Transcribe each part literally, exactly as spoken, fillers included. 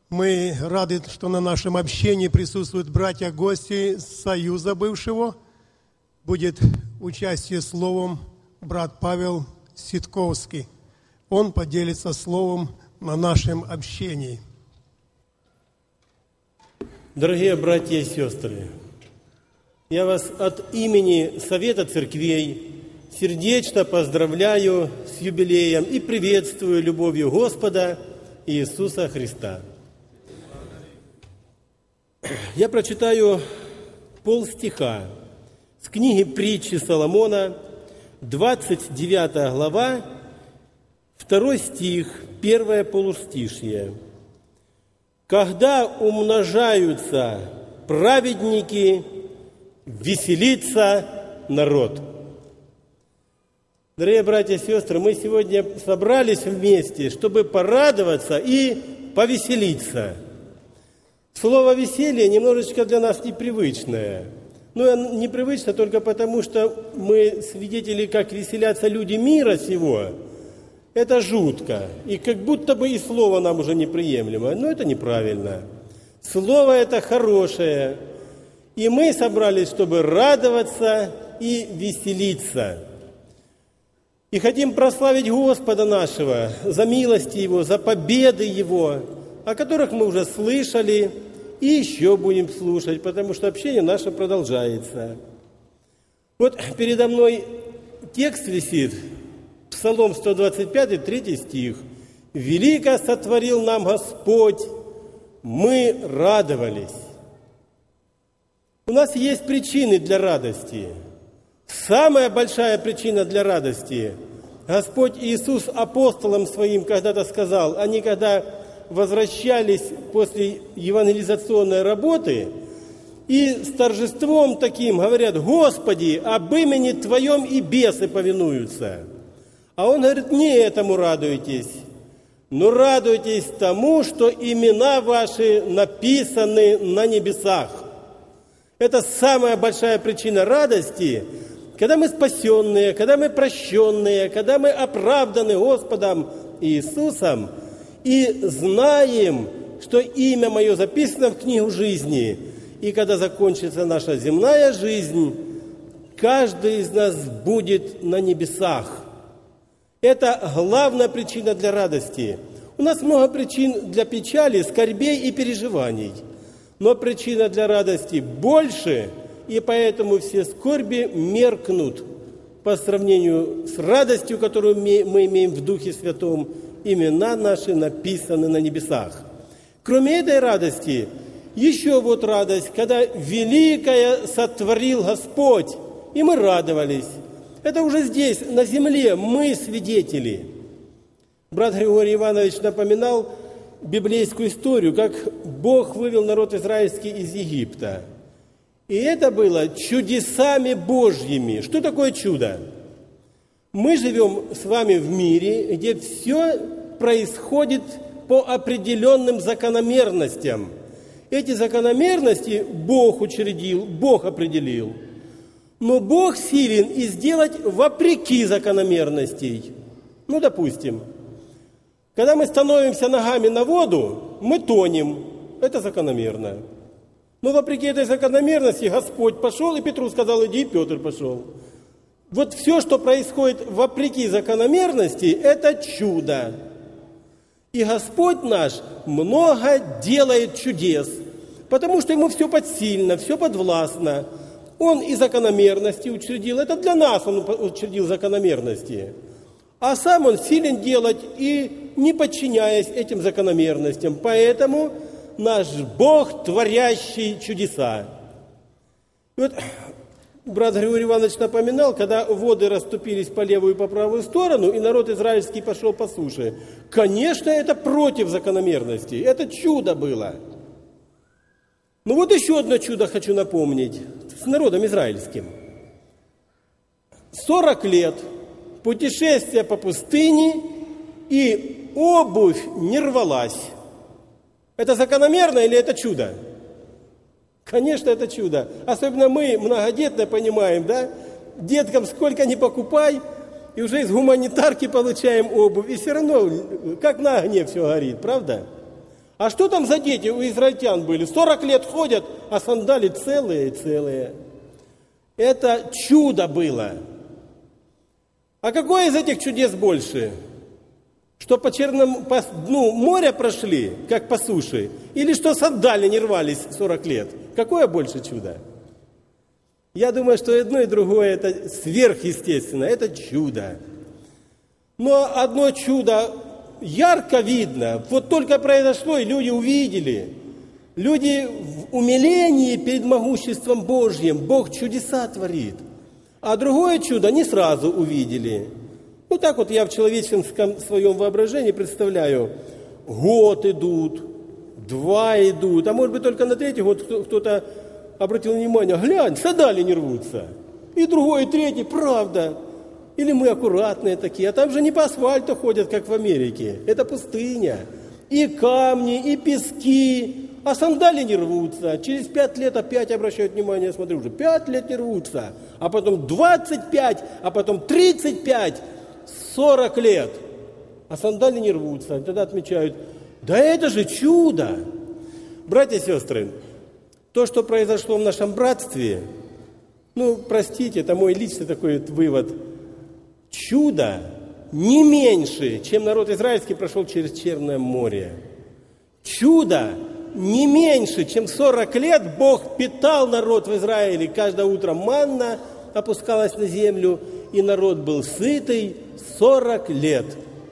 Мы рады, что на нашем общении присутствуют братья-гости Союза бывшего. Будет участие словом брат Павел Ситковский. Он поделится словом на нашем общении. Дорогие братья и сестры, я вас от имени Совета Церквей сердечно поздравляю с юбилеем и приветствую любовью Господа Иисуса Христа. Я прочитаю полстиха с книги «Притчи Соломона», двадцать девятая глава, второй стих, первое полустишье. «Когда умножаются праведники, веселится народ». Дорогие братья и сестры, мы сегодня собрались вместе, чтобы порадоваться и повеселиться. Слово «веселье» немножечко для нас непривычное. Ну, непривычно только потому, что мы свидетели, как веселятся люди мира сего. Это жутко. И как будто бы и слово нам уже неприемлемо. Но это неправильно. Слово это хорошее. И мы собрались, чтобы радоваться и веселиться. И хотим прославить Господа нашего за милости Его, за победы Его, о которых мы уже слышали и еще будем слушать, потому что общение наше продолжается. Вот передо мной текст висит, Псалом сто двадцать пять, третий стих. «Велико сотворил нам Господь, мы радовались». У нас есть причины для радости. Самая большая причина для радости. Господь Иисус апостолам своим когда-то сказал, они когда возвращались после евангелизационной работы и с торжеством таким говорят: «Господи, об имени Твоем и бесы повинуются». А Он говорит: не этому радуйтесь, но радуйтесь тому, что имена ваши написаны на небесах. Это самая большая причина радости, когда мы спасенные, когда мы прощенные, когда мы оправданы Господом Иисусом и знаем, что имя Мое записано в книгу жизни. И когда закончится наша земная жизнь, каждый из нас будет на небесах. Это главная причина для радости. У нас много причин для печали, скорбей и переживаний. Но причина для радости больше, и поэтому все скорби меркнут по сравнению с радостью, которую мы имеем в Духе Святом. Имена наши написаны на небесах. Кроме этой радости, еще вот радость, когда великое сотворил Господь, и мы радовались. Это уже здесь, на земле, мы свидетели. Брат Григорий Иванович напоминал библейскую историю, как Бог вывел народ израильский из Египта. И это было чудесами Божьими. Что такое чудо? Мы живем с вами в мире, где все происходит по определенным закономерностям. Эти закономерности Бог учредил, Бог определил. Но Бог силен и сделать вопреки закономерностей. Ну, допустим, когда мы становимся ногами на воду, мы тонем. Это закономерно. Но вопреки этой закономерности Господь пошел, и Петру сказал: иди, и Петр пошел. Вот все, что происходит вопреки закономерности, это чудо. И Господь наш много делает чудес, потому что Ему все подсильно, все подвластно. Он и закономерности учредил, это для нас Он учредил закономерности. А сам Он силен делать и не подчиняясь этим закономерностям. Поэтому наш Бог, творящий чудеса. И вот брат Григорий Иванович напоминал, когда воды расступились по левую и по правую сторону, и народ израильский пошел по суше. Конечно, это против закономерности. Это чудо было. Ну вот еще одно чудо хочу напомнить с народом израильским. Сорок лет путешествия по пустыне, и обувь не рвалась. Это закономерно или это чудо? Конечно, это чудо. Особенно мы, многодетные, понимаем, да? Деткам сколько ни покупай, и уже из гуманитарки получаем обувь. И все равно, как на огне все горит, правда? А что там за дети у израильтян были? сорок лет ходят, а сандали целые-целые. Это чудо было. А какое из этих чудес больше? Что по черному по дну моря прошли, как по суше? Или что сандали не рвались сорок лет? Какое больше чудо? Я думаю, что и одно, и другое это сверхъестественно, это чудо. Но одно чудо ярко видно. Вот только произошло, и люди увидели. Люди в умилении перед могуществом Божьим. Бог чудеса творит. А другое чудо не сразу увидели. Ну так вот я в человеческом своем воображении представляю. Год идут, два идут, а может быть только на третий год кто-то обратил внимание. Глянь, сандали не рвутся. И другой, и третий, правда. Или мы аккуратные такие, а там же не по асфальту ходят, как в Америке. Это пустыня. И камни, и пески, а сандали не рвутся. Через пять лет опять обращают внимание, смотрю, уже пять лет не рвутся. А потом двадцать пять, а потом тридцать пять, сорок лет. А сандали не рвутся. И тогда отмечают, да это же чудо. Братья и сестры, то, что произошло в нашем братстве, ну, простите, это мой личный такой вот вывод, чудо не меньше, чем народ израильский прошел через Черное море. Чудо не меньше, чем сорок лет Бог питал народ в Израиле. Каждое утро манна опускалась на землю, и народ был сытый сорок лет.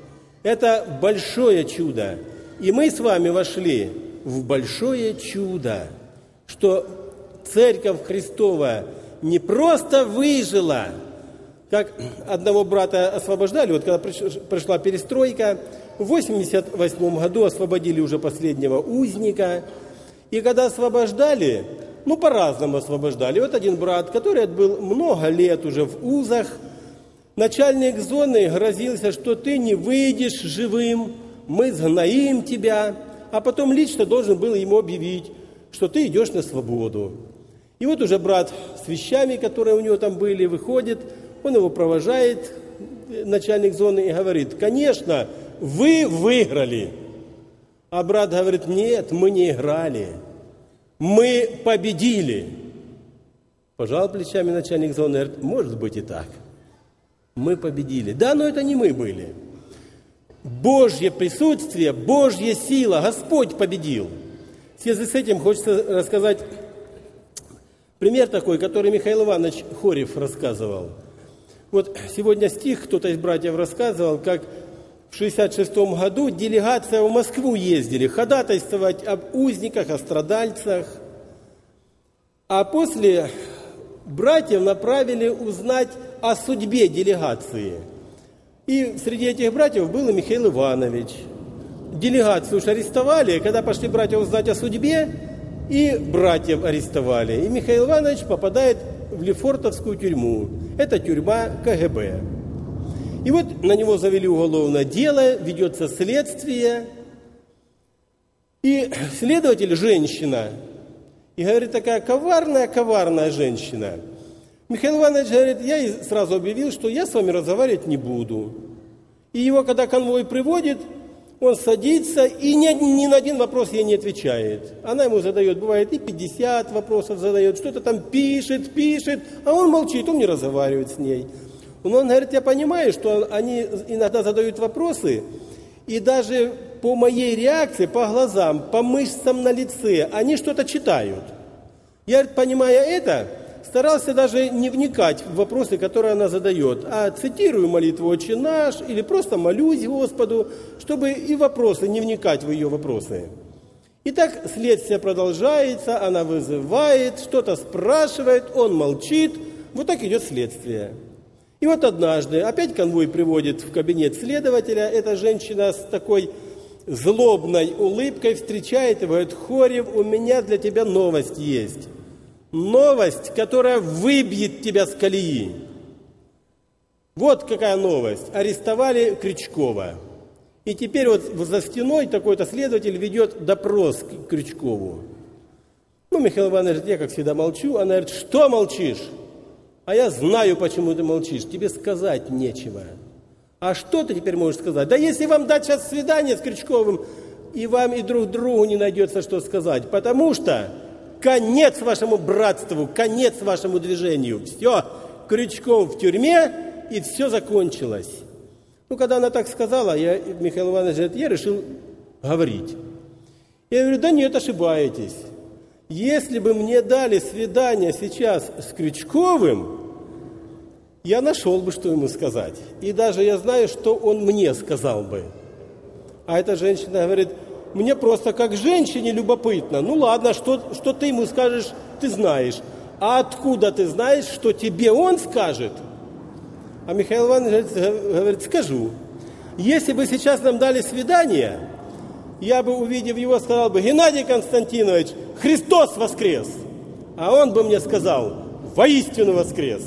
Это большое чудо. И мы с вами вошли в большое чудо, что Церковь Христова не просто выжила, как одного брата освобождали, вот когда пришла перестройка, в восемьдесят восьмом году освободили уже последнего узника, и когда освобождали, ну по-разному освобождали. Вот один брат, который был много лет уже в узах, начальник зоны грозился, что ты не выйдешь живым, мы сгноим тебя, а потом лично должен был ему объявить, что ты идешь на свободу. И вот уже брат с вещами, которые у него там были, выходит, он его провожает, начальник зоны, и говорит, конечно, вы выиграли. А брат говорит, нет, мы не играли, мы победили. Пожал плечами начальник зоны, говорит, может быть и так. Мы победили. Да, но это не мы были. Божье присутствие, Божья сила, Господь победил. В связи с этим хочется рассказать пример такой, который Михаил Иванович Хорев рассказывал. Вот сегодня стих кто-то из братьев рассказывал, как в шестьдесят шестом году делегация в Москву ездили ходатайствовать об узниках, о страдальцах. А после братьев направили узнать о судьбе делегации. И среди этих братьев был и Михаил Иванович. Делегацию уж арестовали, когда пошли братья узнать о судьбе, и братьев арестовали. И Михаил Иванович попадает в Лефортовскую тюрьму. Это тюрьма ка гэ бэ. И вот на него завели уголовное дело, ведется следствие. И следователь женщина. И говорит, такая коварная-коварная женщина. Михаил Иванович говорит, я ей сразу объявил, что я с вами разговаривать не буду. И его, когда конвой приводит, он садится и ни, ни на один вопрос ей не отвечает. Она ему задает, бывает, и пятьдесят вопросов задает, что-то там пишет, пишет, а он молчит, он не разговаривает с ней. Но он говорит, я понимаю, что они иногда задают вопросы, и даже по моей реакции, по глазам, по мышцам на лице, они что-то читают. Я, понимая это, старался даже не вникать в вопросы, которые она задает, а цитирую молитву «Отче наш» или просто молюсь Господу, чтобы и вопросы, не вникать в ее вопросы. И так следствие продолжается, она вызывает, что-то спрашивает, он молчит, вот так идет следствие. И вот однажды опять конвой приводит в кабинет следователя, эта женщина с такой злобной улыбкой встречает и говорит, Хорев, у меня для тебя новость есть. Новость, которая выбьет тебя с колеи. Вот какая новость. Арестовали Крючкова. И теперь вот за стеной такой-то следователь ведет допрос к Крючкову. Ну, Михаил Иванович говорит, я как всегда молчу. Она говорит, что молчишь? А я знаю, почему ты молчишь. Тебе сказать нечего. А что ты теперь можешь сказать? Да если вам дать сейчас свидание с Крючковым, и вам, и друг другу не найдется, что сказать. Потому что конец вашему братству, конец вашему движению. Все, крючком в тюрьме, и все закончилось. Ну, когда она так сказала, я, Михаил Иванович говорит, я решил говорить. Я говорю, да нет, ошибаетесь. Если бы мне дали свидание сейчас с Крючковым, я нашел бы, что ему сказать. И даже я знаю, что он мне сказал бы. А эта женщина говорит, мне просто как женщине любопытно. Ну ладно, что, что ты ему скажешь, ты знаешь. А откуда ты знаешь, что тебе он скажет? А Михаил Иванович говорит, скажу. Если бы сейчас нам дали свидание, я бы, увидев его, сказал бы, Геннадий Константинович, Христос воскрес! А он бы мне сказал, воистину воскрес!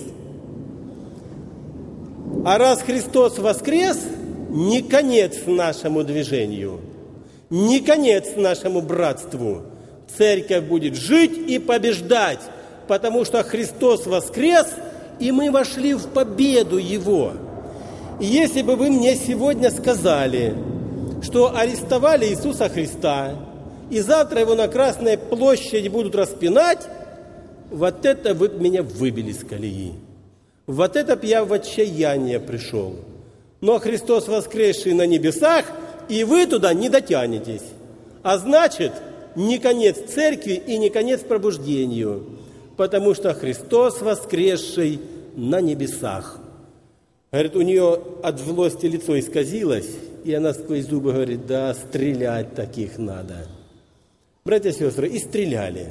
А раз Христос воскрес, не конец нашему движению, не конец нашему братству. Церковь будет жить и побеждать, потому что Христос воскрес, и мы вошли в победу Его. И если бы вы мне сегодня сказали, что арестовали Иисуса Христа, и завтра Его на Красной площади будут распинать, вот это вы меня выбили с колеи. Вот это б я в отчаяние пришел. Но Христос воскресший на небесах, и вы туда не дотянетесь. А значит, не конец церкви и не конец пробуждению, потому что Христос воскресший на небесах. Говорит, у нее от злости лицо исказилось, и она сквозь зубы говорит, да, стрелять таких надо. Братья и сестры, и стреляли,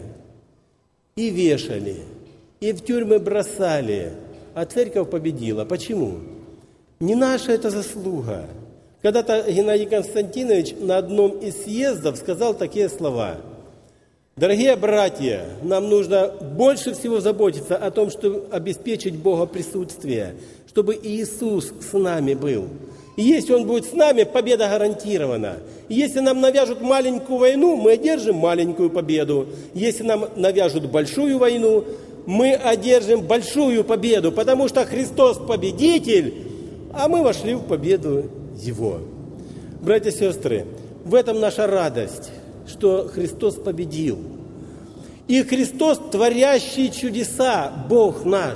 и вешали, и в тюрьмы бросали, а церковь победила. Почему? Не наша это заслуга. Когда-то Геннадий Константинович на одном из съездов сказал такие слова. Дорогие братья, нам нужно больше всего заботиться о том, чтобы обеспечить Бога присутствие, чтобы Иисус с нами был. И если Он будет с нами, победа гарантирована. И если нам навяжут маленькую войну, мы одержим маленькую победу. Если нам навяжут большую войну, мы одержим большую победу, потому что Христос победитель, а мы вошли в победу Его. Братья и сестры, в этом наша радость, что Христос победил. И Христос, творящий чудеса, Бог наш.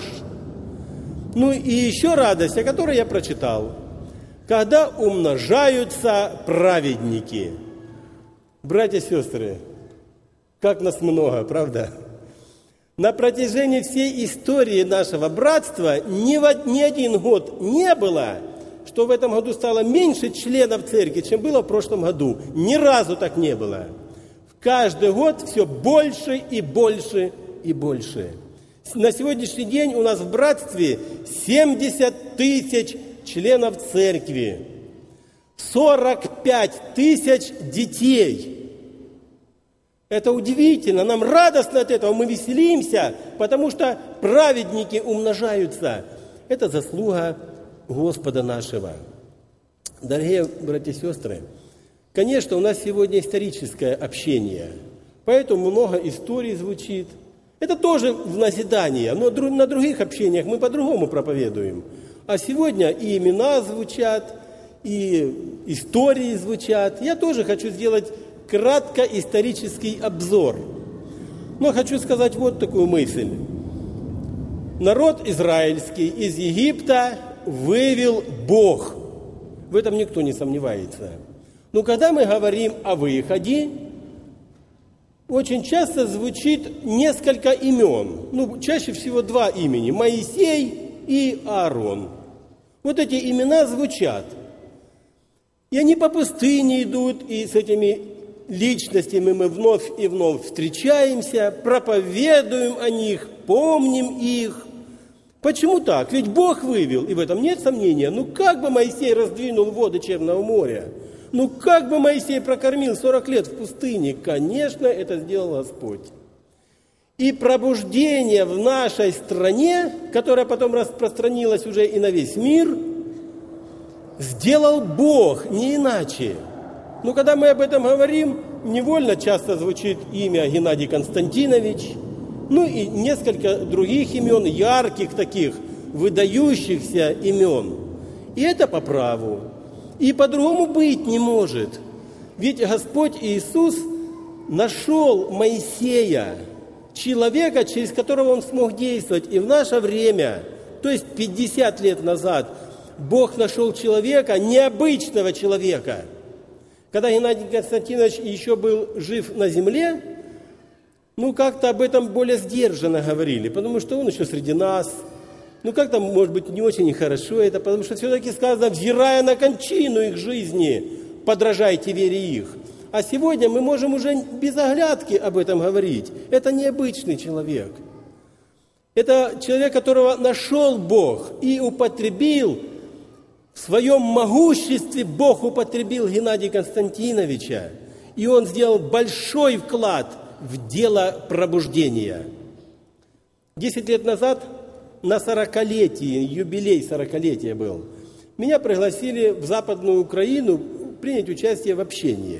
Ну и еще радость, о которой я прочитал. Когда умножаются праведники. Братья и сестры, как нас много, правда? На протяжении всей истории нашего братства ни, в, ни один год не было, что в этом году стало меньше членов церкви, чем было в прошлом году. Ни разу так не было. Каждый год все больше и больше и больше. На сегодняшний день у нас в братстве семьдесят тысяч членов церкви, сорок пять тысяч детей. Это удивительно, нам радостно от этого, мы веселимся, потому что праведники умножаются. Это заслуга Господа нашего. Дорогие братья и сестры, конечно, у нас сегодня историческое общение, поэтому много историй звучит. Это тоже в назидание, но на других общениях мы по-другому проповедуем. А сегодня и имена звучат, и истории звучат. Я тоже хочу сделать кратко исторический обзор. Но хочу сказать вот такую мысль. Народ израильский из Египта вывел Бог. В этом никто не сомневается. Но когда мы говорим о выходе, очень часто звучит несколько имен. Ну, чаще всего два имени. Моисей и Аарон. Вот эти имена звучат. И они по пустыне идут, и с этими личностями мы вновь и вновь встречаемся, проповедуем о них, помним их. Почему так? Ведь Бог вывел, и в этом нет сомнения. Ну как бы Моисей раздвинул воды Черного моря? Ну как бы Моисей прокормил сорок лет в пустыне? Конечно, это сделал Господь. И пробуждение в нашей стране, которое потом распространилось уже и на весь мир, сделал Бог, не иначе. Но когда мы об этом говорим, невольно часто звучит имя Геннадий Константинович, ну и несколько других имен, ярких таких, выдающихся имен. И это по праву. И по-другому быть не может. Ведь Господь Иисус нашел Моисея, человека, через которого Он смог действовать. И в наше время, то есть пятьдесят лет назад, Бог нашел человека, необычного человека. Когда Геннадий Константинович еще был жив на земле, ну, как-то об этом более сдержанно говорили, потому что он еще среди нас. Ну, как-то, может быть, не очень хорошо это, потому что все-таки сказано, взирая на кончину их жизни, подражайте вере их. А сегодня мы можем уже без оглядки об этом говорить. Это необычный человек. Это человек, которого нашел Бог и употребил. В своем могуществе Бог употребил Геннадия Константиновича. И он сделал большой вклад в дело пробуждения. Десять лет назад, на сорокалетие, юбилей сорокалетия был, меня пригласили в Западную Украину принять участие в общении.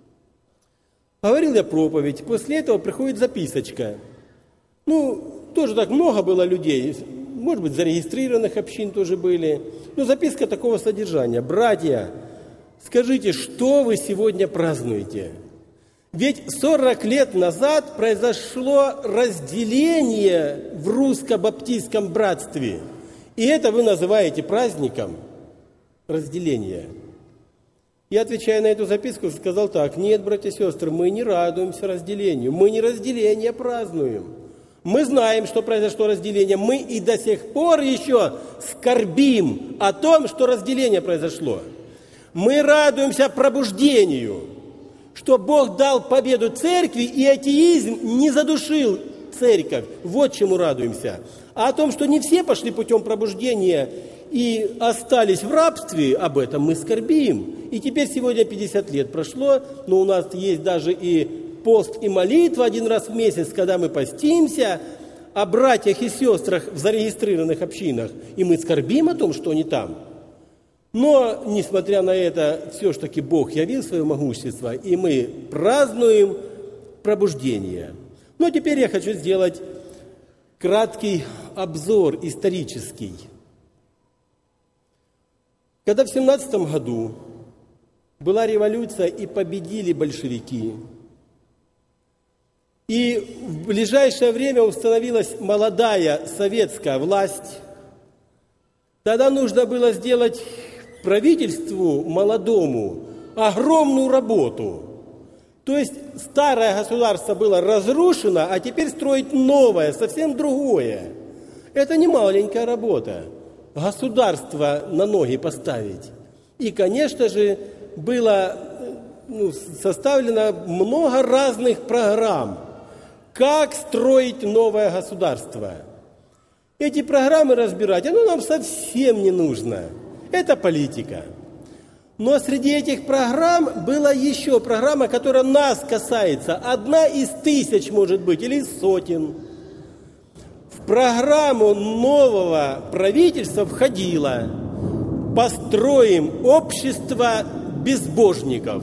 Говорил я проповедь, после этого приходит записочка. Ну, тоже так много было людей, может быть, зарегистрированных общин тоже были. Но записка такого содержания. Братья, скажите, что вы сегодня празднуете? Ведь сорок лет назад произошло разделение в русско-баптистском братстве. И это вы называете праздником разделения. Я, отвечая на эту записку, сказал так: нет, братья и сестры, мы не радуемся разделению, мы не разделение празднуем. Мы знаем, что произошло разделение, мы и до сих пор еще скорбим о том, что разделение произошло. Мы радуемся пробуждению, что Бог дал победу церкви, и атеизм не задушил церковь. Вот чему радуемся. А о том, что не все пошли путем пробуждения и остались в рабстве, об этом мы скорбим. И теперь сегодня пятьдесят лет прошло, но у нас есть даже и пост и молитва один раз в месяц, когда мы постимся о братьях и сестрах в зарегистрированных общинах, и мы скорбим о том, что они там. Но, несмотря на это, все-таки Бог явил свое могущество, и мы празднуем пробуждение. Но теперь я хочу сделать краткий обзор исторический. Когда в семнадцатом году была революция и победили большевики, и в ближайшее время установилась молодая советская власть, тогда нужно было сделать правительству молодому огромную работу. То есть старое государство было разрушено, а теперь строить новое, совсем другое. Это не маленькая работа. Государство на ноги поставить. И, конечно же, было ну, составлено много разных программ, как строить новое государство. Эти программы разбирать, оно нам совсем не нужно. Это политика. Но среди этих программ была еще программа, которая нас касается. Одна из тысяч, может быть, или из сотен. В программу нового правительства входило: построим общество безбожников.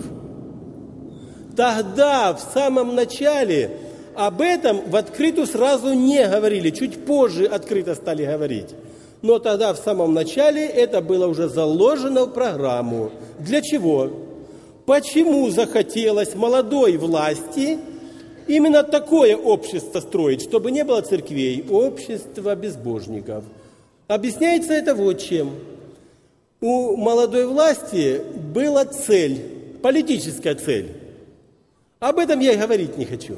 Тогда, в самом начале, об этом в открытую сразу не говорили, чуть позже открыто стали говорить. Но тогда, в самом начале, это было уже заложено в программу. Для чего? Почему захотелось молодой власти именно такое общество строить, чтобы не было церквей, общество безбожников? Объясняется это вот чем. У молодой власти была цель, политическая цель. Об этом я и говорить не хочу.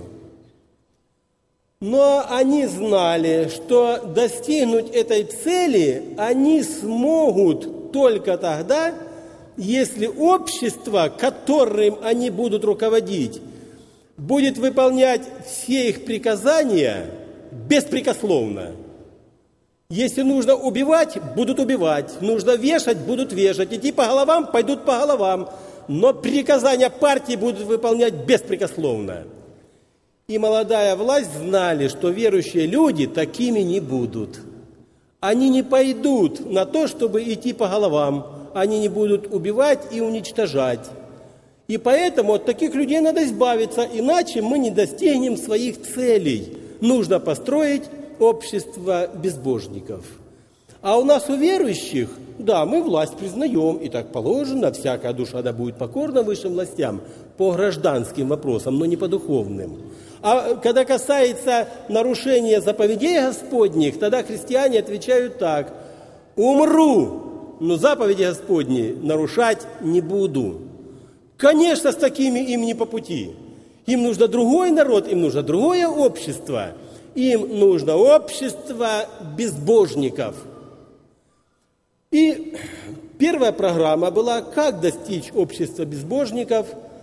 Но они знали, что достигнуть этой цели они смогут только тогда, если общество, которым они будут руководить, будет выполнять все их приказания беспрекословно. Если нужно убивать, будут убивать. Нужно вешать, будут вешать. Идти по головам, пойдут по головам. Но приказания партии будут выполнять беспрекословно. И молодая власть знали, что верующие люди такими не будут. Они не пойдут на то, чтобы идти по головам. Они не будут убивать и уничтожать. И поэтому от таких людей надо избавиться, иначе мы не достигнем своих целей. Нужно построить общество безбожников. А у нас, у верующих, да, мы власть признаем, и так положено, всякая душа да будет покорна высшим властям по гражданским вопросам, но не по духовным. А когда касается нарушения заповедей Господних, тогда христиане отвечают так: умру, но заповеди Господни нарушать не буду. Конечно, с такими им не по пути. Им нужно другой народ, им нужно другое общество. Им нужно общество безбожников. И первая программа была, как достичь общества безбожников.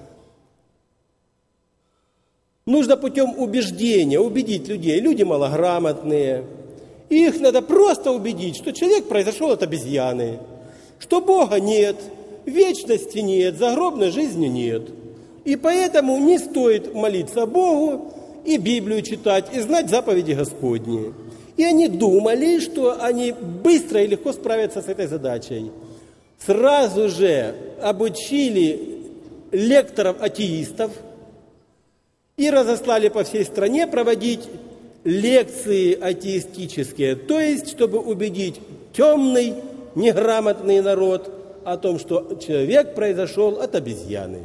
Нужно путем убеждения убедить людей. Люди малограмотные. Их надо просто убедить, что человек произошел от обезьяны, что Бога нет, вечности нет, загробной жизни нет. И поэтому не стоит молиться Богу и Библию читать, и знать заповеди Господни. И они думали, что они быстро и легко справятся с этой задачей. Сразу же обучили лекторов-атеистов и разослали по всей стране проводить лекции атеистические, то есть, чтобы убедить темный, неграмотный народ о том, что человек произошел от обезьяны.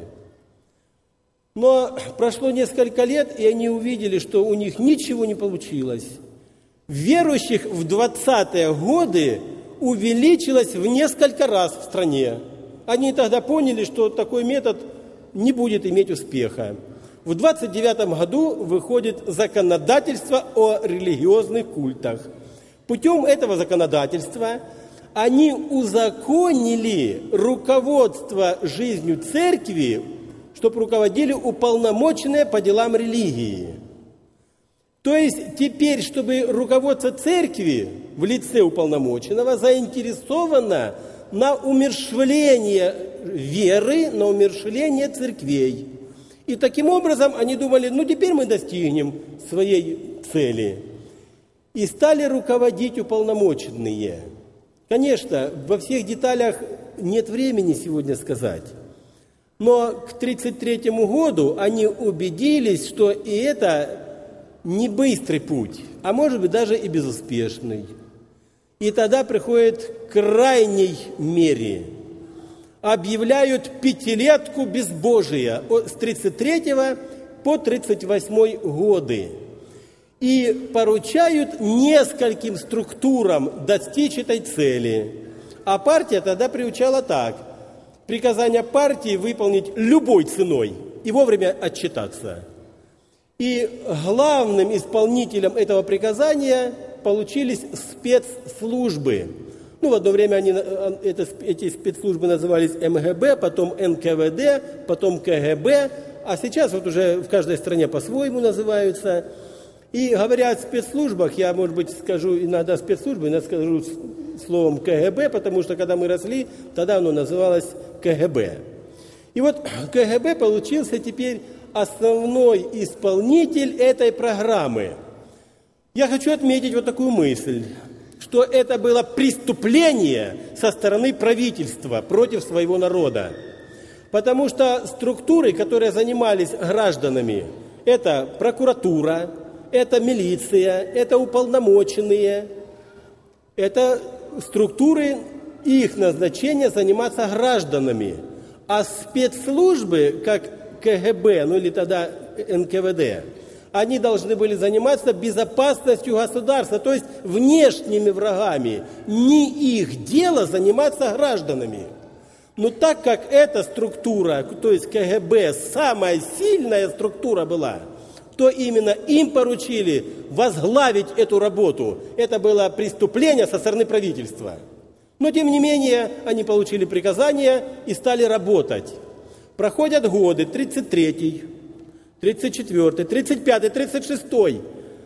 Но прошло несколько лет, и они увидели, что у них ничего не получилось. Верующих в двадцатые годы увеличилось в несколько раз в стране. Они тогда поняли, что такой метод не будет иметь успеха. В двадцать девятом году выходит законодательство о религиозных культах. Путем этого законодательства они узаконили руководство жизнью церкви, чтобы руководили уполномоченные по делам религии. То есть теперь, чтобы руководство церкви в лице уполномоченного заинтересовано на умерщвление веры, на умерщвление церквей. И таким образом они думали, ну теперь мы достигнем своей цели. И стали руководить уполномоченные. Конечно, во всех деталях нет времени сегодня сказать. Но к тридцать третьему году они убедились, что и это не быстрый путь, а может быть даже и безуспешный. И тогда приходит к крайней мере. Объявляют пятилетку безбожия с тридцать третьего по тридцать восьмой годы. И поручают нескольким структурам достичь этой цели. А партия тогда приучала так: приказание партии выполнить любой ценой и вовремя отчитаться. И главным исполнителем этого приказания получились спецслужбы. Ну, в одно время они, это, эти спецслужбы назывались эм гэ бэ, потом эн ка вэ дэ, потом ка гэ бэ, а сейчас вот уже в каждой стране по-своему называются. И говоря о спецслужбах, я, может быть, скажу иногда спецслужбы, иногда скажу словом ка гэ бэ, потому что когда мы росли, тогда оно называлось ка гэ бэ. И вот ка гэ бэ получился теперь основной исполнитель этой программы. Я хочу отметить вот такую мысль, что это было преступление со стороны правительства против своего народа. Потому что структуры, которые занимались гражданами, это прокуратура, это милиция, это уполномоченные, это структуры, их назначение заниматься гражданами. А спецслужбы, как ка гэ бэ, ну или тогда эн ка вэ дэ, они должны были заниматься безопасностью государства, то есть внешними врагами. Не их дело заниматься гражданами. Но так как эта структура, то есть ка гэ бэ, самая сильная структура была, то именно им поручили возглавить эту работу. Это было преступление со стороны правительства. Но тем не менее они получили приказание и стали работать. Проходят годы, тридцать третий, тридцать четвёртый, тридцать пятый, тридцать шестой.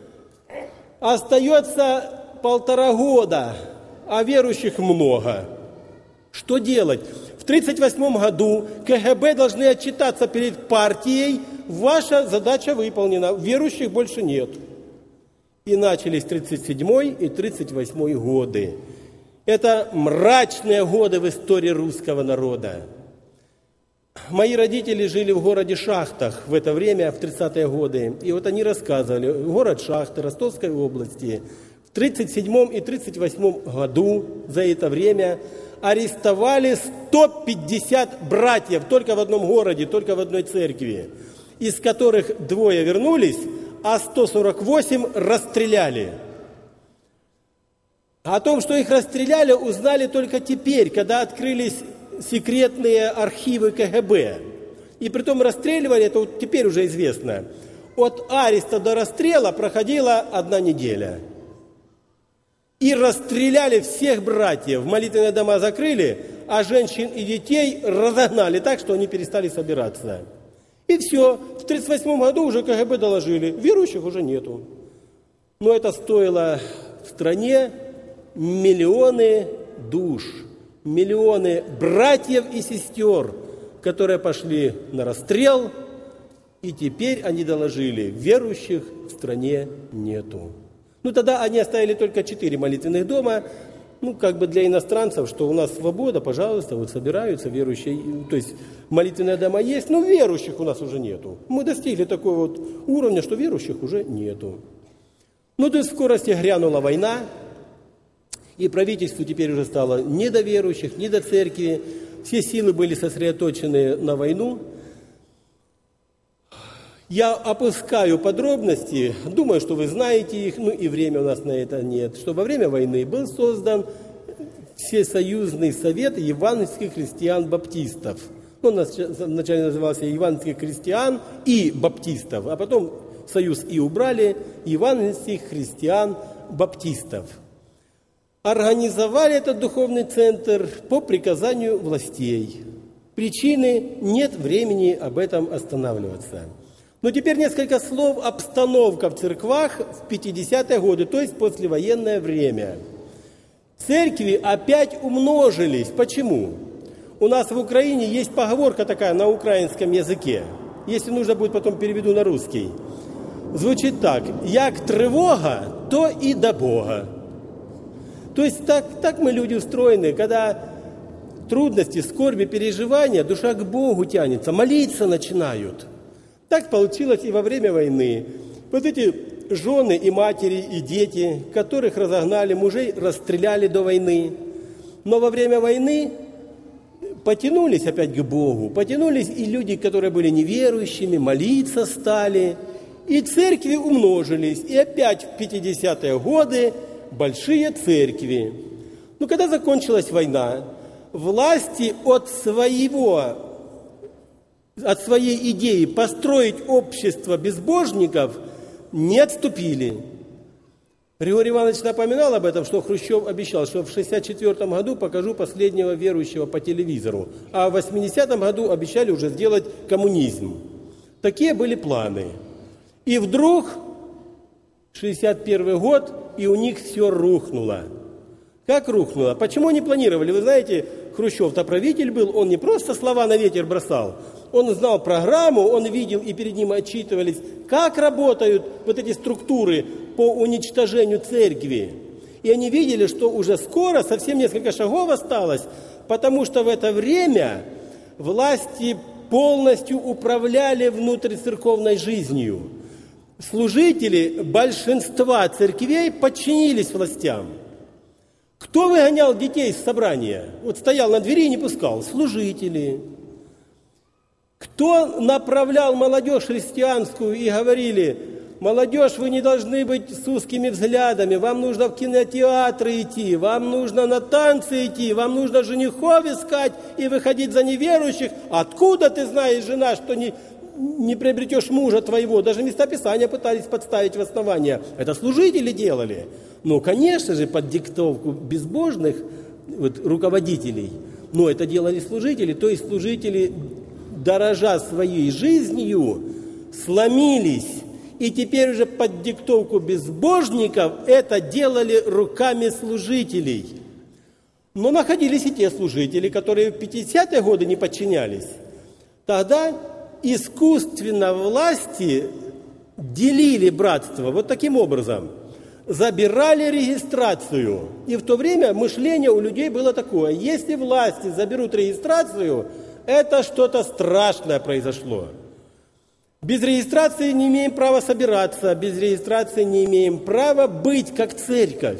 Остается полтора года, а верующих много. Что делать? В тридцать восьмом году ка гэ бэ должны отчитаться перед партией. Ваша задача выполнена, верующих больше нет. И начались тридцать седьмой и тридцать восьмой годы. Это мрачные годы в истории русского народа. Мои родители жили в городе Шахтах в это время, в тридцатые годы. И вот они рассказывали, город Шахты, Ростовской области, в тридцать седьмом и тридцать восьмом году за это время арестовали сто пятьдесят братьев только в одном городе, только в одной церкви, из которых двое вернулись, а сто сорок восемь расстреляли. О том, что их расстреляли, узнали только теперь, когда открылись секретные архивы ка гэ бэ. И притом расстреливали, это вот теперь уже известно, от ареста до расстрела проходила одна неделя. И расстреляли всех братьев, молитвенные дома закрыли, а женщин и детей разогнали так, что они перестали собираться. И все, в тридцать восьмом году уже ка гэ бэ доложили, верующих уже нету. Но это стоило в стране миллионы душ, миллионы братьев и сестер, которые пошли на расстрел, и теперь они доложили, верующих в стране нету. Ну, тогда они оставили только четыре молитвенных дома, ну, как бы для иностранцев, что у нас свобода, пожалуйста, вот собираются верующие, то есть молитвенные дома есть, но верующих у нас уже нету. Мы достигли такого вот уровня, что верующих уже нету. Ну, то есть в скорости грянула война, и правительству теперь уже стало не до верующих, не до церкви. Все силы были сосредоточены на войну. Я опускаю подробности, думаю, что вы знаете их, ну и время у нас на это нет, что во время войны был создан Всесоюзный совет евангельских христиан-баптистов. Он вначале назывался евангельских христиан и баптистов, а потом союз и убрали, евангельских христиан-баптистов. Организовали этот духовный центр по приказанию властей. Причины нет времени об этом останавливаться. Но теперь несколько слов обстановка в церквах в пятидесятые годы, то есть послевоенное время. Церкви опять умножились. Почему? У нас в Украине есть поговорка такая на украинском языке. Если нужно будет, потом переведу на русский. Звучит так: «Як тревога, то и до Бога». То есть так, так мы люди устроены, когда трудности, скорби, переживания, душа к Богу тянется, молиться начинают. Так получилось и во время войны. Вот эти жены и матери, и дети, которых разогнали, мужей расстреляли до войны. Но во время войны потянулись опять к Богу, потянулись и люди, которые были неверующими, молиться стали, и церкви умножились. И опять в пятидесятые годы большие церкви. Но когда закончилась война, власти от своего, от своей идеи построить общество безбожников не отступили. Григорий Иванович напоминал об этом, что Хрущев обещал, что в шестьдесят четвёртом году покажу последнего верующего по телевизору, а в восьмидесятом году обещали уже сделать коммунизм. Такие были планы. И вдруг шестьдесят первый год, и у них все рухнуло. Как рухнуло? Почему они планировали? Вы знаете, Хрущев-то правитель был, он не просто слова на ветер бросал, он знал программу, он видел, и перед ним отчитывались, как работают вот эти структуры по уничтожению церкви. И они видели, что уже скоро, совсем несколько шагов осталось, потому что в это время власти полностью управляли внутрицерковной жизнью. Служители большинства церквей подчинились властям. Кто выгонял детей из собрания? Вот стоял на двери и не пускал. Служители. Кто направлял молодежь христианскую и говорили: молодежь, вы не должны быть с узкими взглядами, вам нужно в кинотеатры идти, вам нужно на танцы идти, вам нужно женихов искать и выходить за неверующих. Откуда ты знаешь, жена, что не... не приобретешь мужа твоего, даже местописания пытались подставить в основание. Это служители делали. Ну, конечно же, под диктовку безбожных вот, руководителей. Но это делали служители. То есть служители, дорожа своей жизнью, сломились. И теперь уже под диктовку безбожников это делали руками служителей. Но находились и те служители, которые в пятидесятые годы не подчинялись. Тогда искусственно власти делили братство вот таким образом. Забирали регистрацию. И в то время мышление у людей было такое: если власти заберут регистрацию, это что-то страшное произошло. Без регистрации не имеем права собираться, без регистрации не имеем права быть как церковь.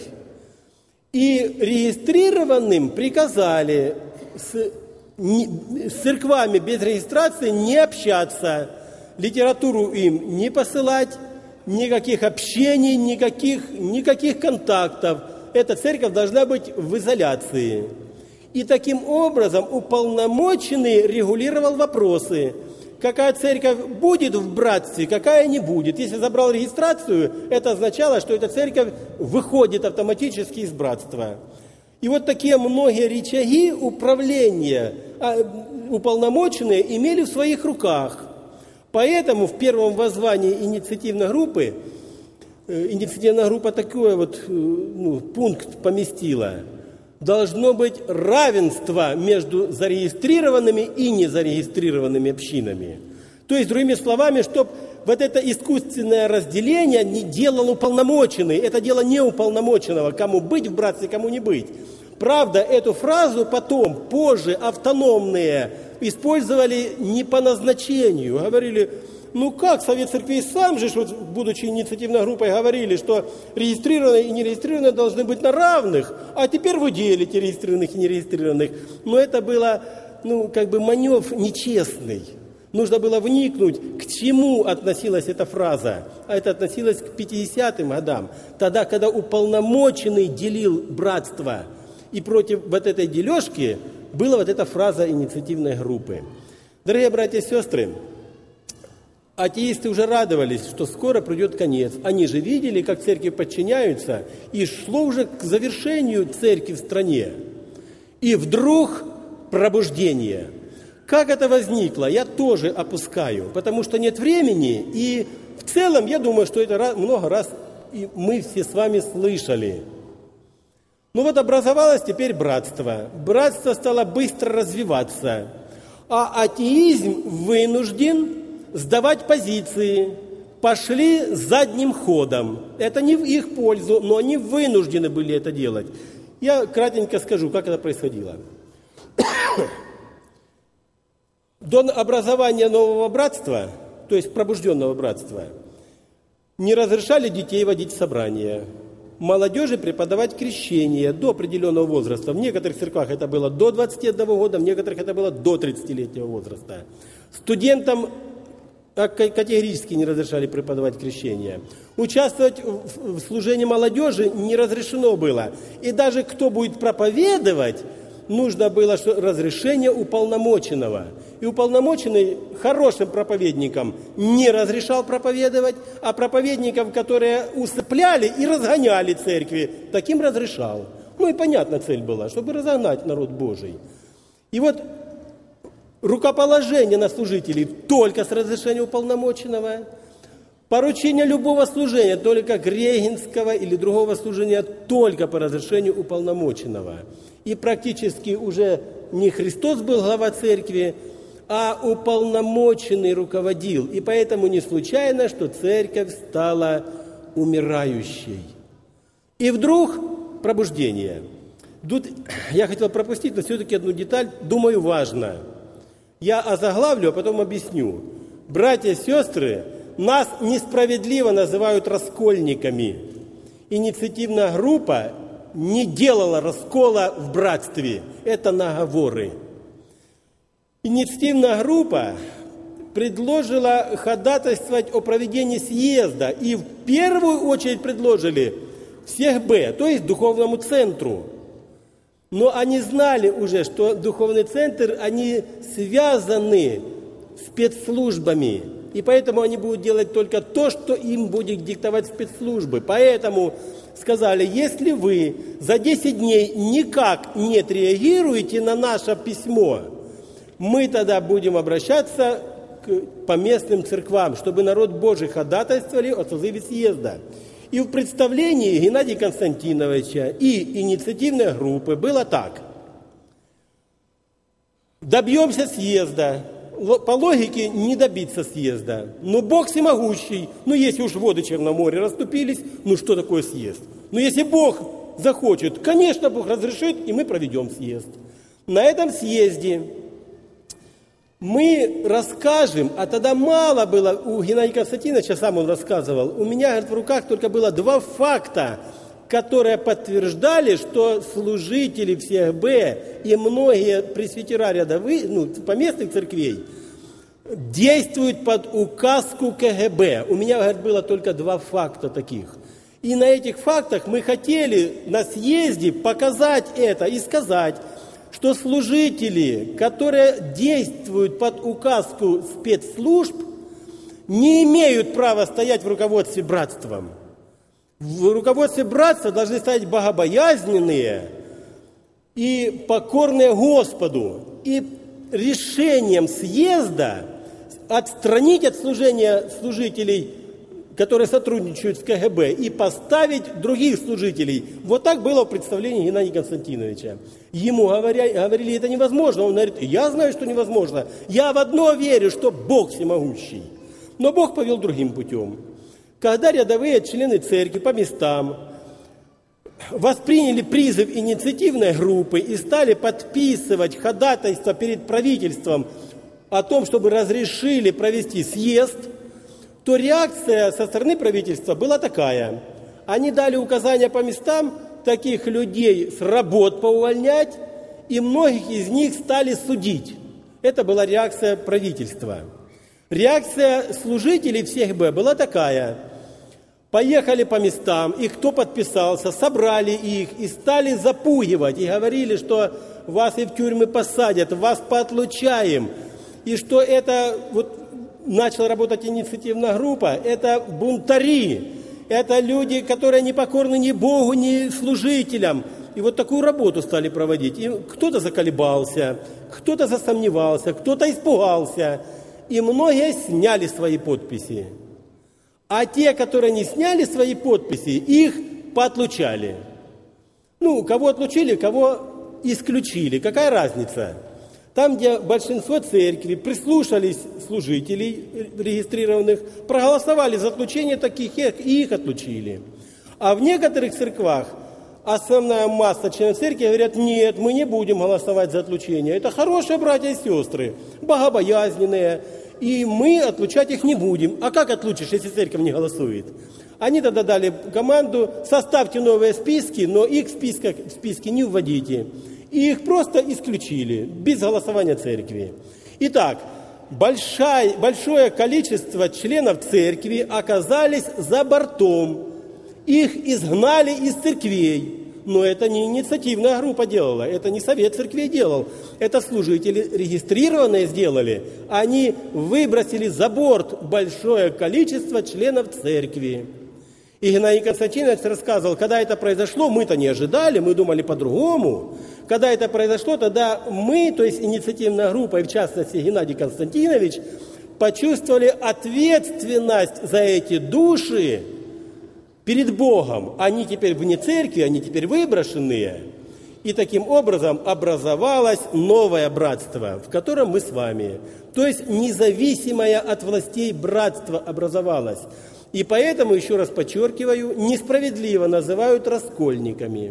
И регистрированным приказали с, не, с церквами без регистрации не общаться, литературу им не посылать, никаких общений, никаких, никаких контактов. Эта церковь должна быть в изоляции. И таким образом уполномоченный регулировал вопросы. Какая церковь будет в братстве, какая не будет. Если забрал регистрацию, это означало, что эта церковь выходит автоматически из братства. И вот такие многие рычаги управления уполномоченные имели в своих руках. Поэтому в первом воззвании инициативной группы, инициативная группа такой вот ну, пункт поместила. Должно быть равенство между зарегистрированными и незарегистрированными общинами. То есть, другими словами, чтобы вот это искусственное разделение не делал уполномоченный. Это дело не уполномоченного, кому быть в братстве, кому не быть. Правда, эту фразу потом, позже, автономные использовали не по назначению. Говорили, ну как, Совет Церквей сам же, вот, будучи инициативной группой, говорили, что регистрированные и нерегистрированные должны быть на равных, а теперь вы делите регистрированных и нерегистрированных. Но это было, ну, как бы маневр нечестный. Нужно было вникнуть, к чему относилась эта фраза. А это относилось к пятидесятым годам, тогда, когда уполномоченный делил братство. И против вот этой дележки была вот эта фраза инициативной группы. Дорогие братья и сестры, атеисты уже радовались, что скоро придет конец. Они же видели, как церкви подчиняются, и шло уже к завершению церкви в стране. И вдруг пробуждение. Как это возникло, я тоже опускаю, потому что нет времени, и в целом, я думаю, что это много раз и мы все с вами слышали. Ну вот образовалось теперь братство. Братство стало быстро развиваться, а атеизм вынужден сдавать позиции, пошли задним ходом. Это не в их пользу, но они вынуждены были это делать. Я кратенько скажу, как это происходило. До образования нового братства, то есть пробужденного братства, не разрешали детей водить в собрания, молодежи преподавать крещение до определенного возраста. В некоторых церквах это было до двадцати одного года, в некоторых это было до тридцатилетнего возраста. Студентам категорически не разрешали преподавать крещение. Участвовать в служении молодежи не разрешено было. И даже кто будет проповедовать, нужно было разрешение уполномоченного. И уполномоченный хорошим проповедникам не разрешал проповедовать, а проповедникам, которые усыпляли и разгоняли церкви, таким разрешал. Ну и понятна цель была, чтобы разогнать народ Божий. И вот рукоположение на служителей только с разрешения уполномоченного, поручение любого служения, только регенского или другого служения, только по разрешению уполномоченного. И практически уже не Христос был глава церкви, а уполномоченный руководил. И поэтому не случайно, что церковь стала умирающей. И вдруг пробуждение. Тут я хотел пропустить, но все-таки одну деталь, думаю, важно. Я озаглавлю, а потом объясню. Братья и сестры, нас несправедливо называют раскольниками. Инициативная группа не делала раскола в братстве. Это наговоры. Инициативная группа предложила ходатайствовать о проведении съезда. И в первую очередь предложили всех Б, то есть духовному центру. Но они знали уже, что духовный центр, они связаны спецслужбами. И поэтому они будут делать только то, что им будет диктовать спецслужбы. Поэтому сказали, если вы за десять дней никак не отреагируете на наше письмо, мы тогда будем обращаться к поместным церквам, чтобы народ Божий ходатайствовали о созыве съезда. И в представлении Геннадия Константиновича и инициативной группы было так. Добьемся съезда. По логике не добиться съезда. Но Бог всемогущий. Ну, если уж воды Черноморья расступились, ну что такое съезд? Ну, если Бог захочет, конечно, Бог разрешит, и мы проведем съезд. На этом съезде мы расскажем, а тогда мало было, у Геннадия Константиновича, сам он рассказывал, у меня, говорит, в руках только было два факта, которые подтверждали, что служители всех Б и многие пресвитера рядовые, ну, поместных церквей действуют под указку ка гэ бэ. У меня, говорит, было только два факта таких. И на этих фактах мы хотели на съезде показать это и сказать, что служители, которые действуют под указку спецслужб, не имеют права стоять в руководстве братством. В руководстве братства должны стоять богобоязненные и покорные Господу. И решением съезда отстранить от служения служителей, которые сотрудничают с ка гэ бэ, и поставить других служителей. Вот так было в представлении Геннадия Константиновича. Ему говоря, говорили, это невозможно. Он говорит, я знаю, что невозможно. Я в одно верю, что Бог всемогущий. Но Бог повел другим путем. Когда рядовые члены церкви по местам восприняли призыв инициативной группы и стали подписывать ходатайство перед правительством о том, чтобы разрешили провести съезд, то реакция со стороны правительства была такая. Они дали указания по местам таких людей с работ поувольнять, и многих из них стали судить. Это была реакция правительства. Реакция служителей всех Б была такая. Поехали по местам, и кто подписался, собрали их и стали запугивать, и говорили, что вас и в тюрьмы посадят, вас поотлучаем, и что это, вот начала работать инициативная группа, это бунтари, это люди, которые не покорны ни Богу, ни служителям. И вот такую работу стали проводить. И кто-то заколебался, кто-то засомневался, кто-то испугался, и многие сняли свои подписи. А те, которые не сняли свои подписи, их поотлучали. Ну, кого отлучили, кого исключили. Какая разница? Там, где большинство церкви прислушались служителей регистрированных, проголосовали за отлучение таких, и их отлучили. А в некоторых церквах основная масса членов церкви говорят, нет, мы не будем голосовать за отлучение. Это хорошие братья и сестры, богобоязненные, и мы отлучать их не будем. А как отлучишь, если церковь не голосует? Они тогда дали команду, составьте новые списки, но их в списки, в списки не вводите. И их просто исключили, без голосования церкви. Итак, большое, большое количество членов церкви оказались за бортом. Их изгнали из церквей. Но это не инициативная группа делала, это не совет церквей делал. Это служители регистрированные сделали. Они выбросили за борт большое количество членов церкви. И Геннадий Константинович рассказывал, когда это произошло, мы-то не ожидали, мы думали по-другому. Когда это произошло, тогда мы, то есть инициативная группа, и в частности Геннадий Константинович, почувствовали ответственность за эти души перед Богом. Они теперь вне церкви, они теперь выброшенные. И таким образом образовалось новое братство, в котором мы с вами. То есть независимое от властей братство образовалось. И поэтому, еще раз подчеркиваю, несправедливо называют раскольниками.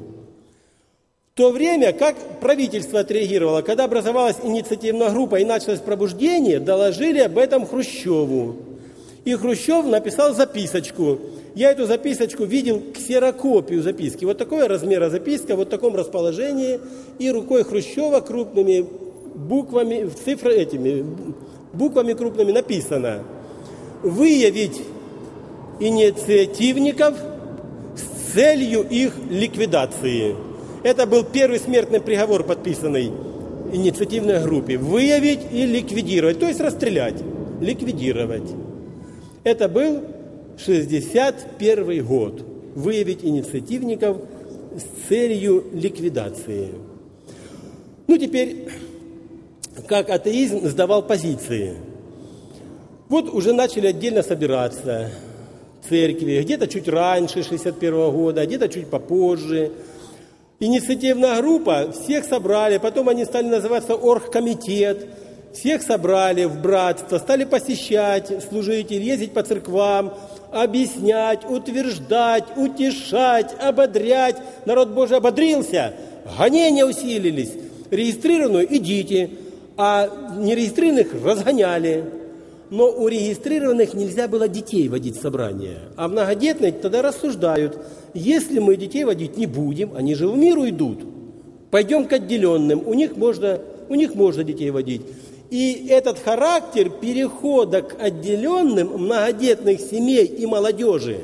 В то время, как правительство отреагировало, когда образовалась инициативная группа и началось пробуждение, доложили об этом Хрущеву. И Хрущев написал записочку. Я эту записочку видел, ксерокопию записки. Вот такого размера записка, вот в таком расположении. И рукой Хрущева крупными буквами, цифры этими, буквами крупными написано: выявить инициативников с целью их ликвидации. Это был первый смертный приговор, подписанный инициативной группе. Выявить и ликвидировать, то есть расстрелять, ликвидировать. Это был шестьдесят первый год. Выявить инициативников с целью ликвидации. Ну, теперь, как атеизм сдавал позиции. Вот уже начали отдельно собираться церкви, где-то чуть раньше шестьдесят первого года, где-то чуть попозже. Инициативная группа, всех собрали, потом они стали называться оргкомитет, всех собрали в братство, стали посещать служителей, ездить по церквам, объяснять, утверждать, утешать, ободрять. Народ Божий ободрился, гонения усилились. Регистрированную идите, а нерегистрированных разгоняли. Но у регистрированных нельзя было детей водить в собрание. А многодетные тогда рассуждают, если мы детей водить не будем, они же в мир уйдут, пойдем к отделенным, у них можно, у них можно детей водить. И этот характер перехода к отделенным многодетных семей и молодежи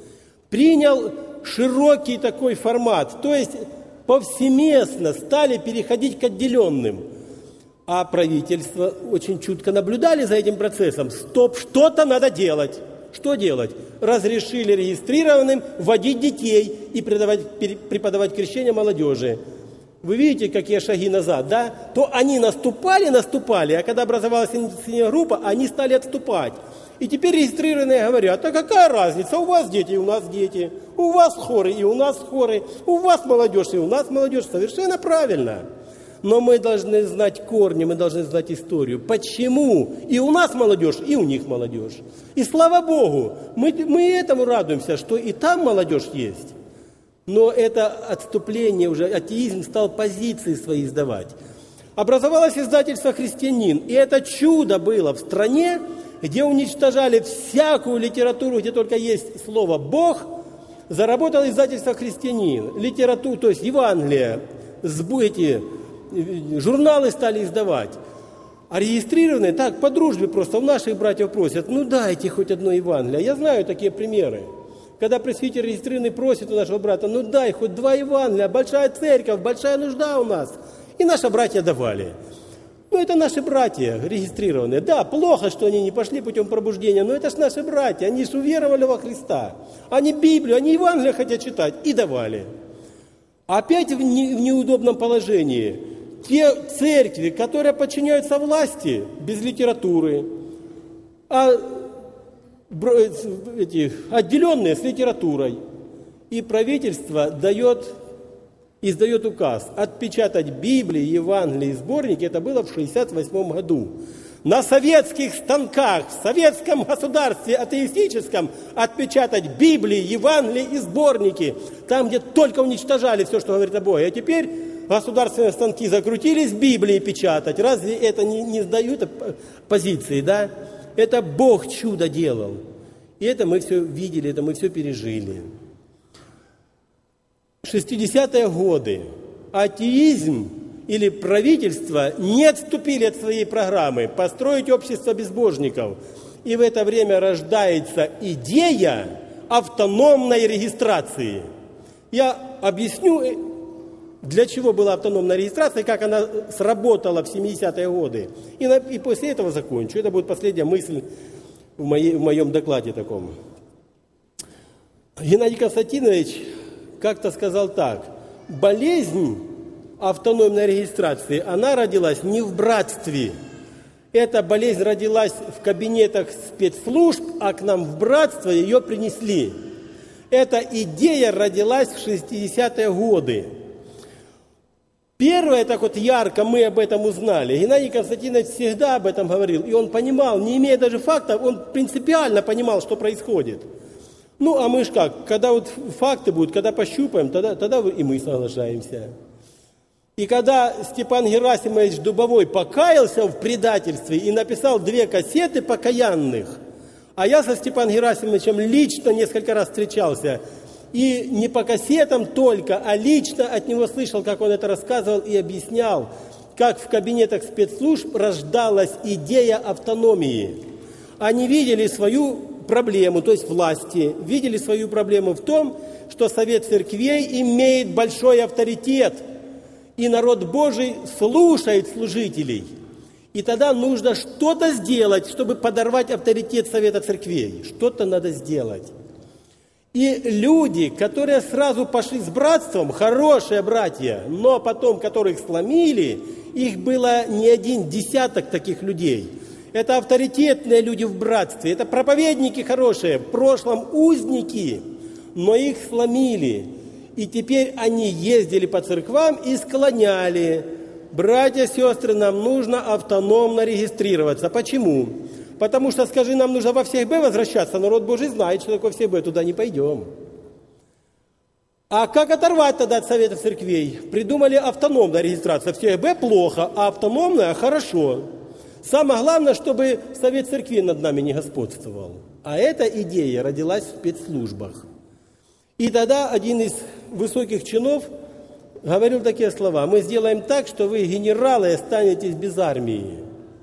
принял широкий такой формат. То есть повсеместно стали переходить к отделенным. А правительство очень чутко наблюдали за этим процессом. Стоп, что-то надо делать. Что делать? Разрешили регистрированным водить детей и преподавать крещение молодежи. Вы видите, какие шаги назад, да? То они наступали, наступали, а когда образовалась инициативная группа, они стали отступать. И теперь регистрированные говорят, а какая разница, у вас дети, и у нас дети, у вас хоры, и у нас хоры, у вас молодежь, и у нас молодежь. Совершенно правильно. Но мы должны знать корни, мы должны знать историю. Почему и у нас молодежь, и у них молодежь. И слава Богу, мы, мы этому радуемся, что и там молодежь есть. Но это отступление уже, атеизм стал позиции свои сдавать. Образовалось издательство «Христианин», и это чудо было в стране, где уничтожали всякую литературу, где только есть слово «Бог», заработало издательство «Христианин». Литературу, то есть Евангелие, эти журналы стали издавать. А регистрированные, так, по дружбе просто у наших братьев просят, ну дайте хоть одно Евангелие. Я знаю такие примеры. Когда пресвитер регистрированный просит у нашего брата, ну дай хоть два Евангелия, большая церковь, большая нужда у нас. И наши братья давали. Ну, это наши братья регистрированные. Да, плохо, что они не пошли путем пробуждения, но это же наши братья, они же уверовали во Христа. Они Библию, они Евангелие хотят читать и давали. Опять в, не, в неудобном положении. Те церкви, которые подчиняются власти без литературы, а эти, отделенные с литературой. И правительство дает, издает указ отпечатать Библии, Евангелие и сборники. Это было в шестьдесят восьмом году. На советских станках, в советском государстве атеистическом отпечатать Библии, Евангелие и сборники. Там, где только уничтожали все, что говорит о Боге. А теперь государственные станки закрутились, Библии печатать. Разве это не, не сдают позиции, да? Это Бог чудо делал. И это мы все видели, это мы все пережили. шестидесятые годы. Атеизм или правительство не отступили от своей программы построить общество безбожников. И в это время рождается идея автономной регистрации. Я объясню, для чего была автономная регистрация, как она сработала в семидесятые годы. И, на, и после этого закончу. Это будет последняя мысль в, моей, в моем докладе таком. Геннадий Константинович как-то сказал так. Болезнь автономной регистрации, она родилась не в братстве. Эта болезнь родилась в кабинетах спецслужб, а к нам в братство ее принесли. Эта идея родилась в шестидесятые годы. Первое, так вот ярко мы об этом узнали. Геннадий Константинович всегда об этом говорил. И он понимал, не имея даже фактов, он принципиально понимал, что происходит. Ну, а мы ж как, когда вот факты будут, когда пощупаем, тогда, тогда и мы соглашаемся. И когда Степан Герасимович Дубовой покаялся в предательстве и написал две кассеты покаянных, а я со Степаном Герасимовичем лично несколько раз встречался, и не по кассетам только, а лично от него слышал, как он это рассказывал и объяснял, как в кабинетах спецслужб рождалась идея автономии. Они видели свою проблему, то есть власти, видели свою проблему в том, что Совет Церквей имеет большой авторитет, и народ Божий слушает служителей. И тогда нужно что-то сделать, чтобы подорвать авторитет Совета Церквей. Что-то надо сделать. И люди, которые сразу пошли с братством, хорошие братья, но потом которых сломили, их было не один десяток таких людей. Это авторитетные люди в братстве, это проповедники хорошие, в прошлом узники, но их сломили. И теперь они ездили по церквам и склоняли: братья, сестры, нам нужно автономно регистрироваться. Почему? Потому что, скажи, нам нужно во всех Б возвращаться, народ Божий знает, что такое все Б, туда не пойдем. А как оторвать тогда от Совета Церквей? Придумали автономную регистрацию. В ЦГБ плохо, а автономная хорошо. Самое главное, чтобы Совет Церквей над нами не господствовал. А эта идея родилась в спецслужбах. И тогда один из высоких чинов говорил такие слова: мы сделаем так, что вы, генералы, останетесь без армии.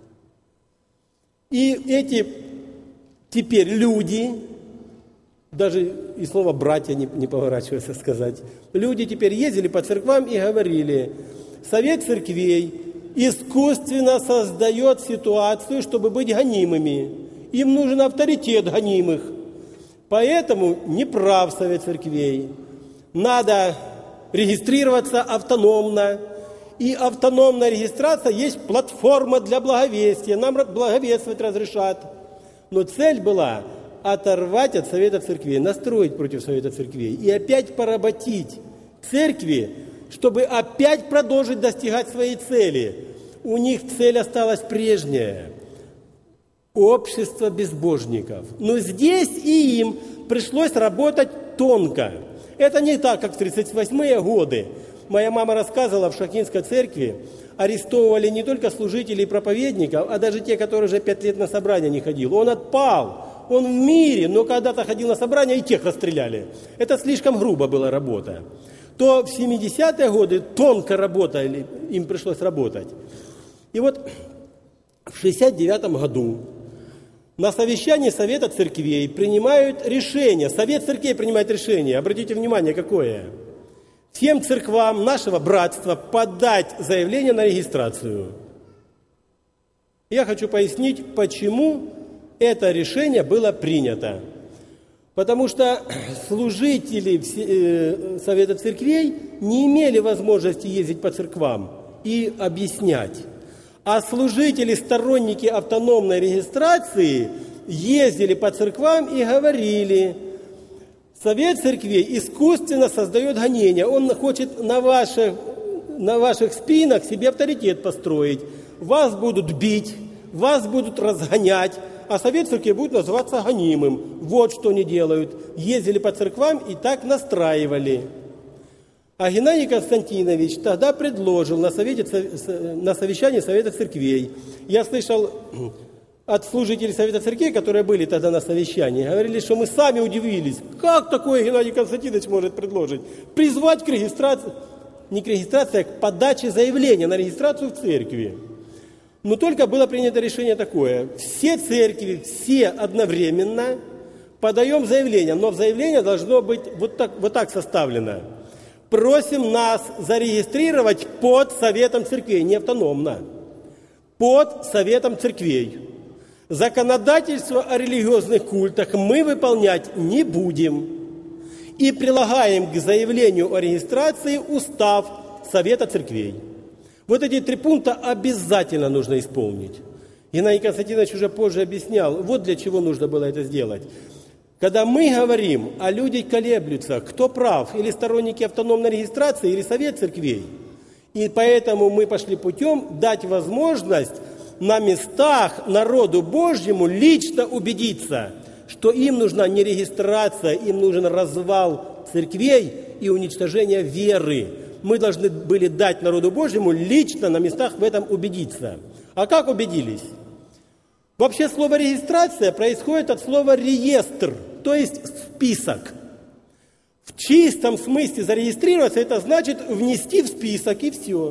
И эти теперь люди, даже и слово «братья» не, не поворачивается сказать, люди теперь ездили по церквам и говорили: Совет Церквей искусственно создает ситуацию, чтобы быть гонимыми. Им нужен авторитет гонимых. Поэтому не прав Совет Церквей. Надо регистрироваться автономно. И автономная регистрация есть платформа для благовестия. Нам благовествовать разрешат. Но цель была оторвать от Совета Церквей, настроить против Совета Церквей и опять поработить церкви, чтобы опять продолжить достигать своей цели. У них цель осталась прежняя. Общество безбожников. Но здесь и им пришлось работать тонко. Это не так, как в тридцать восьмые годы. Моя мама рассказывала, в Шахтинской церкви арестовывали не только служителей и проповедников, а даже те, которые уже пять лет на собрание не ходил. Он отпал, он в мире, но когда-то ходил на собрание, и тех расстреляли. Это слишком грубо была работа. То в семидесятые годы тонко работали, им пришлось работать. И вот в шестьдесят девятом году на совещании Совета Церквей принимают решение. Совет Церквей принимает решение. Обратите внимание, какое. Всем церквам нашего братства подать заявление на регистрацию. Я хочу пояснить, почему это решение было принято. Потому что служители Совета Церквей не имели возможности ездить по церквам и объяснять. А служители, сторонники автономной регистрации ездили по церквам и говорили: Совет Церквей искусственно создает гонения. Он хочет на ваших, на ваших спинах себе авторитет построить. Вас будут бить, вас будут разгонять, а Совет Церквей будет называться гонимым. Вот что они делают. Ездили по церквам и так настраивали. А Геннадий Константинович тогда предложил на, совете, на совещании Совета Церквей. Я слышал от служителей Совета Церквей, которые были тогда на совещании, говорили, что мы сами удивились, как такое Геннадий Константинович может предложить? Призвать к регистрации, не к регистрации, а к подаче заявления на регистрацию в церкви. Но только было принято решение такое: все церкви, все одновременно подаем заявление, но в заявлении должно быть вот так, вот так составлено. Просим нас зарегистрировать под Советом Церквей, не автономно, под Советом Церквей. Законодательство о религиозных культах мы выполнять не будем. И прилагаем к заявлению о регистрации устав Совета Церквей. Вот эти три пункта обязательно нужно исполнить. Геннадий Константинович уже позже объяснял, вот для чего нужно было это сделать. Когда мы говорим, а люди колеблются, кто прав, или сторонники автономной регистрации, или Совет Церквей. И поэтому мы пошли путем дать возможность на местах народу Божьему лично убедиться, что им нужна не регистрация, им нужен развал церквей и уничтожение веры. Мы должны были дать народу Божьему лично на местах в этом убедиться. А как убедились? Вообще слово «регистрация» происходит от слова «реестр», то есть список. В чистом смысле зарегистрироваться – это значит внести в список, и все.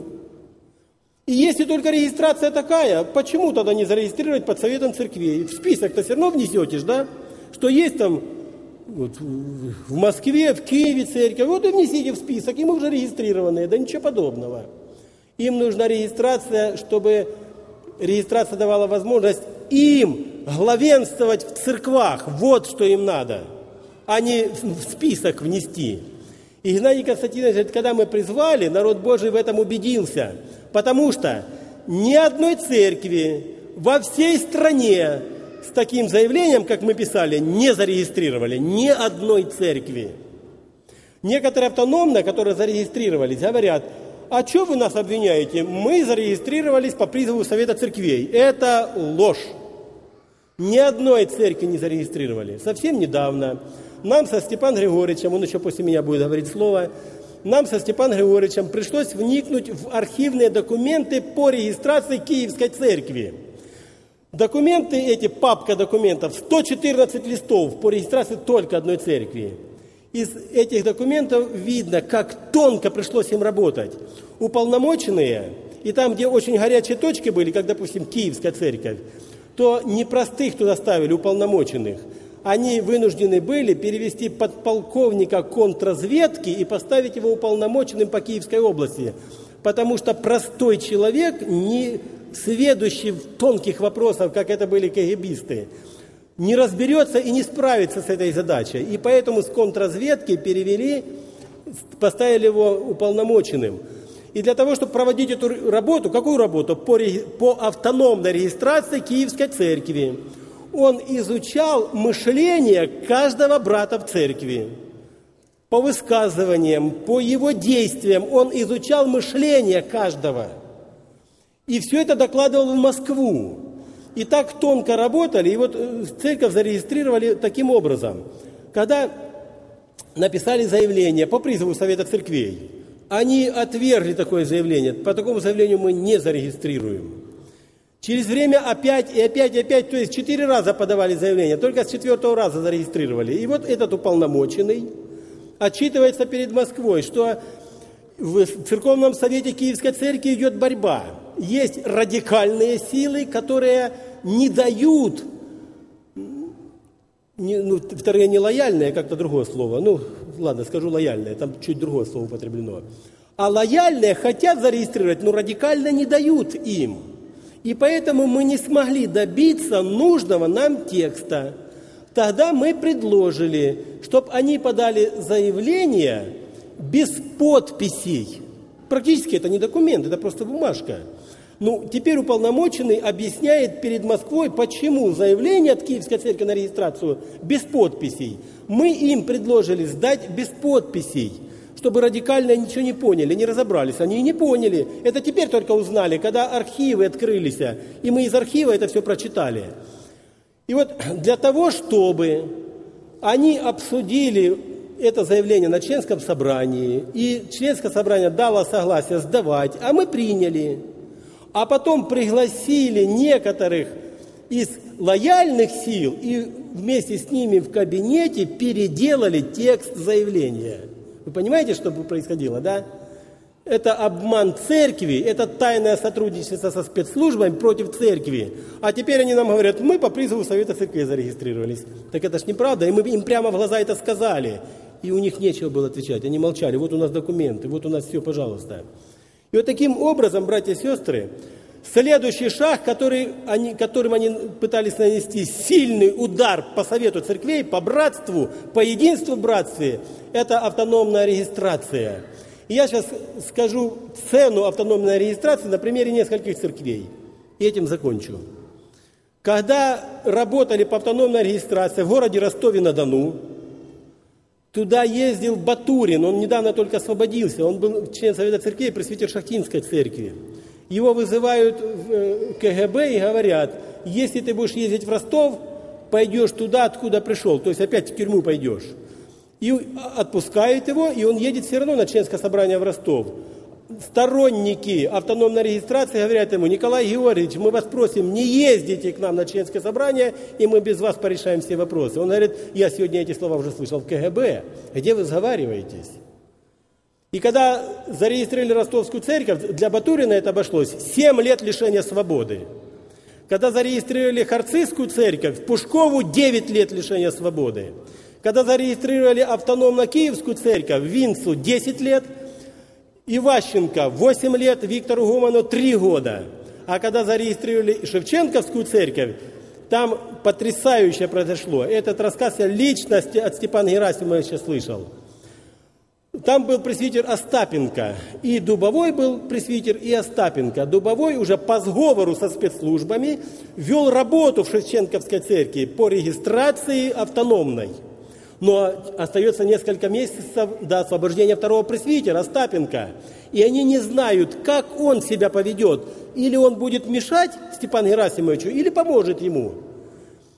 И если только регистрация такая, почему тогда не зарегистрировать под Советом Церквей? В список-то все равно внесете, да? Что есть там вот, в Москве, в Киеве церковь, вот и внесите в список, и мы уже регистрированные, да ничего подобного. Им нужна регистрация, чтобы регистрация давала возможность им главенствовать в церквах. Вот что им надо, а не в список внести. И Геннадий Константинович говорит, когда мы призвали, народ Божий в этом убедился. Потому что ни одной церкви во всей стране с таким заявлением, как мы писали, не зарегистрировали. Ни одной церкви. Некоторые автономные, которые зарегистрировались, говорят, а что вы нас обвиняете? Мы зарегистрировались по призыву Совета Церквей. Это ложь. Ни одной церкви не зарегистрировали. Совсем недавно нам со Степаном Григорьевичем, он еще после меня будет говорить слово, нам со Степаном Григорьевичем пришлось вникнуть в архивные документы по регистрации Киевской церкви. Документы эти, папка документов, сто четырнадцать листов по регистрации только одной церкви. Из этих документов видно, как тонко пришлось им работать. Уполномоченные, и там, где очень горячие точки были, как, допустим, Киевская церковь, то не простых туда ставили, уполномоченных. Они вынуждены были перевести подполковника контрразведки и поставить его уполномоченным по Киевской области. Потому что простой человек, не сведущий в тонких вопросах, как это были кагибисты, не разберется и не справится с этой задачей. И поэтому с контрразведки перевели, поставили его уполномоченным. И для того, чтобы проводить эту работу, какую работу? По, по автономной регистрации Киевской церкви. Он изучал мышление каждого брата в церкви. По высказываниям, по его действиям он изучал мышление каждого. И все это докладывал в Москву. И так тонко работали, и вот церковь зарегистрировали таким образом. Когда написали заявление по призыву Совета церквей, они отвергли такое заявление. По такому заявлению мы не зарегистрируем. Через время опять и опять и опять, то есть четыре раза подавали заявление, только с четвертого раза зарегистрировали. И вот этот уполномоченный отчитывается перед Москвой, что в Церковном Совете Киевской Церкви идет борьба. Есть радикальные силы, которые не дают, не, ну, вторые не лояльные, как-то другое слово, ну, ладно, скажу лояльные, там чуть другое слово употреблено. А лояльные хотят зарегистрировать, но радикально не дают им. И поэтому мы не смогли добиться нужного нам текста. Тогда мы предложили, чтобы они подали заявление без подписей. Практически это не документ, это просто бумажка. Ну, теперь уполномоченный объясняет перед Москвой, почему заявление от Киевской церкви на регистрацию без подписей. Мы им предложили сдать без подписей, чтобы радикально ничего не поняли, не разобрались. Они и не поняли. Это теперь только узнали, когда архивы открылись, и мы из архива это все прочитали. И вот для того, чтобы они обсудили это заявление на членском собрании, и членское собрание дало согласие сдавать, а мы приняли, а потом пригласили некоторых из лояльных сил и вместе с ними в кабинете переделали текст заявления. Вы понимаете, что происходило, да? Это обман церкви, это тайное сотрудничество со спецслужбами против церкви. А теперь они нам говорят, мы по призыву Совета Церкви зарегистрировались. Так это ж неправда, и мы им прямо в глаза это сказали. И у них нечего было отвечать, они молчали. Вот у нас документы, вот у нас все, пожалуйста. И вот таким образом, братья и сестры, следующий шаг, который они, которым они пытались нанести сильный удар по Совету Церквей, по братству, по единству в братстве, это автономная регистрация. И я сейчас скажу цену автономной регистрации на примере нескольких церквей. И этим закончу. Когда работали по автономной регистрации в городе Ростове-на-Дону, туда ездил Батурин, он недавно только освободился, он был член Совета Церквей, пресвитер Шахтинской церкви. Его вызывают в КГБ и говорят, если ты будешь ездить в Ростов, пойдешь туда, откуда пришел, то есть опять в тюрьму пойдешь. И отпускают его, и он едет все равно на членское собрание в Ростов. Сторонники автономной регистрации говорят ему, Николай Георгиевич, мы вас просим, не ездите к нам на членское собрание, и мы без вас порешаем все вопросы. Он говорит, я сегодня эти слова уже слышал в КГБ, где вы сговариваетесь? И когда зарегистрировали Ростовскую церковь, для Батурина это обошлось семь лет лишения свободы. Когда зарегистрировали Харцизскую церковь, Пушкову девять лет лишения свободы. Когда зарегистрировали автономно-киевскую церковь, Винцу десять лет, Иващенко восемь лет, Виктору Гуману три года. А когда зарегистрировали Шевченковскую церковь, там потрясающе произошло. Этот рассказ я лично от Степана Герасимовича слышал. Там был пресвитер Остапенко, и Дубовой был пресвитер, и Остапенко. Дубовой уже по сговору со спецслужбами вел работу в Шевченковской церкви по регистрации автономной. Но остается несколько месяцев до освобождения второго пресвитера Остапенко. И они не знают, как он себя поведет. Или он будет мешать Степану Герасимовичу, или поможет ему.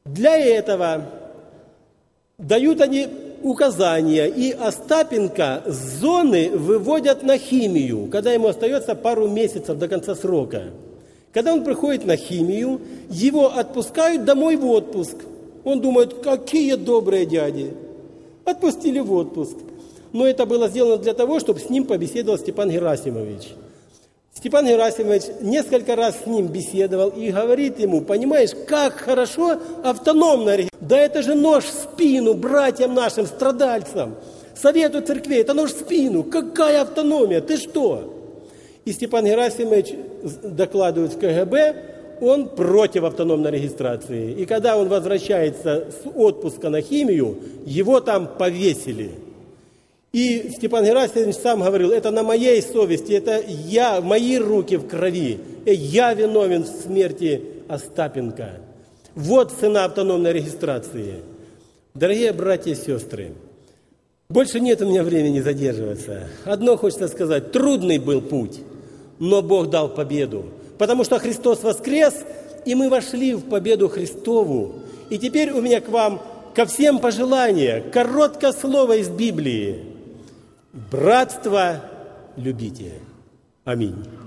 Для этого дают они указания, и Остапенко с зоны выводят на химию, когда ему остается пару месяцев до конца срока. Когда он приходит на химию, его отпускают домой в отпуск. Он думает, какие добрые дяди. Отпустили в отпуск. Но это было сделано для того, чтобы с ним побеседовал Степан Герасимович. Степан Герасимович несколько раз с ним беседовал и говорит ему, понимаешь, как хорошо автономная регистрация. Да это же нож в спину братьям нашим, страдальцам. Совету церквей, это нож в спину. Какая автономия? Ты что? И Степан Герасимович докладывает в ка гэ бэ, он против автономной регистрации. И когда он возвращается с отпуска на химию, его там повесили. И Степан Герасимович сам говорил, это на моей совести, это я, мои руки в крови, я виновен в смерти Остапенко. Вот цена автономной регистрации. Дорогие братья и сестры, больше нет у меня времени задерживаться. Одно хочется сказать, трудный был путь, но Бог дал победу. Потому что Христос воскрес, и мы вошли в победу Христову. И теперь у меня к вам, ко всем пожелание, короткое слово из Библии. Братство любите. Аминь.